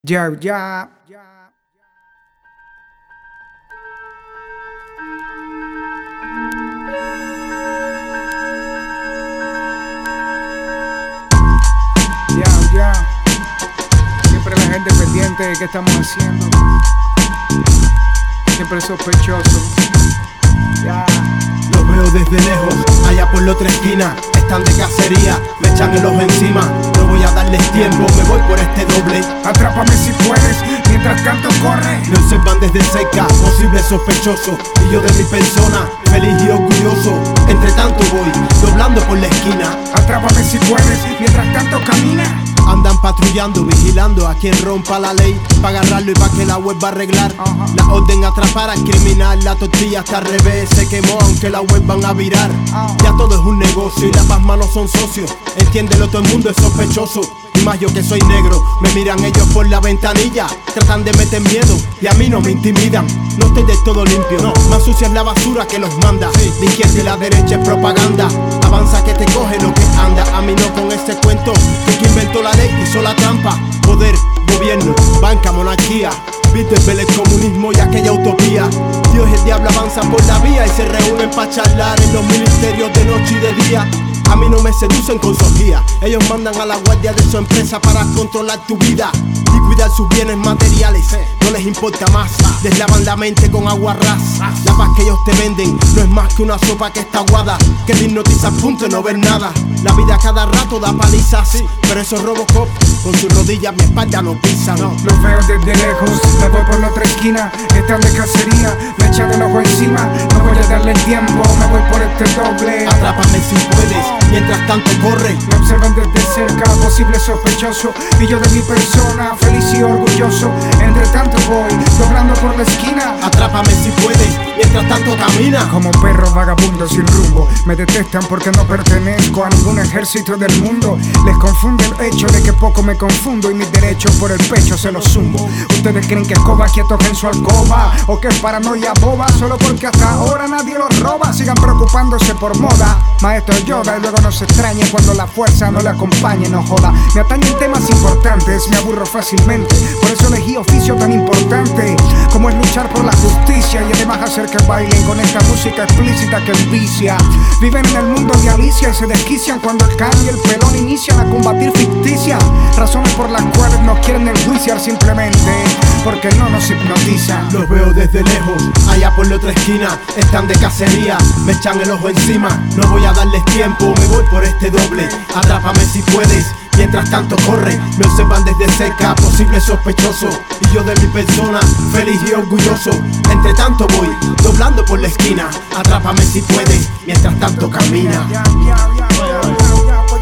Ya, ya. Ya. Siempre la gente pendiente de qué estamos haciendo. Siempre sospechoso. Ya. Los veo desde lejos, allá por la otra esquina. Están de cacería, me echan el ojo encima. No voy a darles tiempo, me voy por este doble. Atrápame si puedes, mientras tanto corre. Me observan desde cerca, posible sospechoso. Y yo de mi persona, feliz y orgulloso. Entre tanto voy, doblando por la esquina. Atrápame si puedes, mientras tanto camina. Andan patrullando, vigilando a quien rompa la ley, pa' agarrarlo y pa' que la web va a arreglar. La orden atrapar al criminal, la tortilla está al revés, se quemó aunque la web van a virar. Ya todo es un negocio y las manos son socios. Entiéndelo, todo el mundo es sospechoso. Y más yo que soy negro, me miran ellos por la ventanilla. Tratan de meter miedo y a mí no me intimidan. No estoy del todo limpio, no, más sucia es la basura que los manda. La izquierda y la derecha es propaganda. Avanza que te coge lo que anda. A mí no con este cuento, de que inventó la ley, hizo la trampa. Poder, gobierno, banca, monarquía. Bilderberg, el comunismo y aquella utopía. Dios y el diablo avanzan por la vía y se reúnen pa' charlar en los ministerios de noche y de día. A mí no me seducen con sofía. Ellos mandan a la guardia de su empresa para controlar tu vida y cuidar sus bienes materiales. No les importa más, les lavan la mente con agua ras. La paz que ellos te venden no es más que una sopa que está aguada, que te hipnotiza a punto de no ver nada. La vida cada rato da palizas, pero esos Robocop con sus rodillas mi espalda no pisan. Los veo desde lejos, me voy por la otra esquina. Están de cacería, me echan el ojo encima. No voy a darle tiempo, me voy por este doble. Atrápame si puedes, mientras tanto corre. Me observan desde cerca, posible sospechoso. Y yo de mi persona, feliz y orgulloso. Entre tanto voy, doblando por la esquina. Atrápame si puedes, mientras tanto camina. Como perro vagabundo sin rumbo, me detestan porque no pertenezco a ningún ejército del mundo. Les confunde el hecho de que poco me confundo y mis derechos por el pecho se los zumbo. Ustedes creen que escoba quietos en su alcoba, o que es paranoia boba, solo porque hasta ahora nadie los roba. Sigan preocupándose por moda, maestro Yoda, y luego no se extrañe cuando la fuerza no le acompañe, no joda. Me atañen temas importantes, me aburro fácilmente. Por eso elegí oficio tan importante como es luchar por la justicia y además hacer que bailen con esta música explícita que envicia. Viven en el mundo de Alicia y se desquician cuando el Can y el Pelón inician a combatir ficticia. Razones por las cuales nos quieren enjuiciar simplemente porque no nos hipnotizan. Los veo desde lejos, allá por la otra esquina. Están de cacería, me echan el ojo encima. No voy a darles tiempo, me voy por este doble. Atrápame si puedes, mientras tanto corre. Me observan desde cerca, posible sospechoso. Y yo de mi persona, feliz y orgulloso. Entre tanto voy, doblando por la esquina. Atrápame si puedes, mientras tanto camina.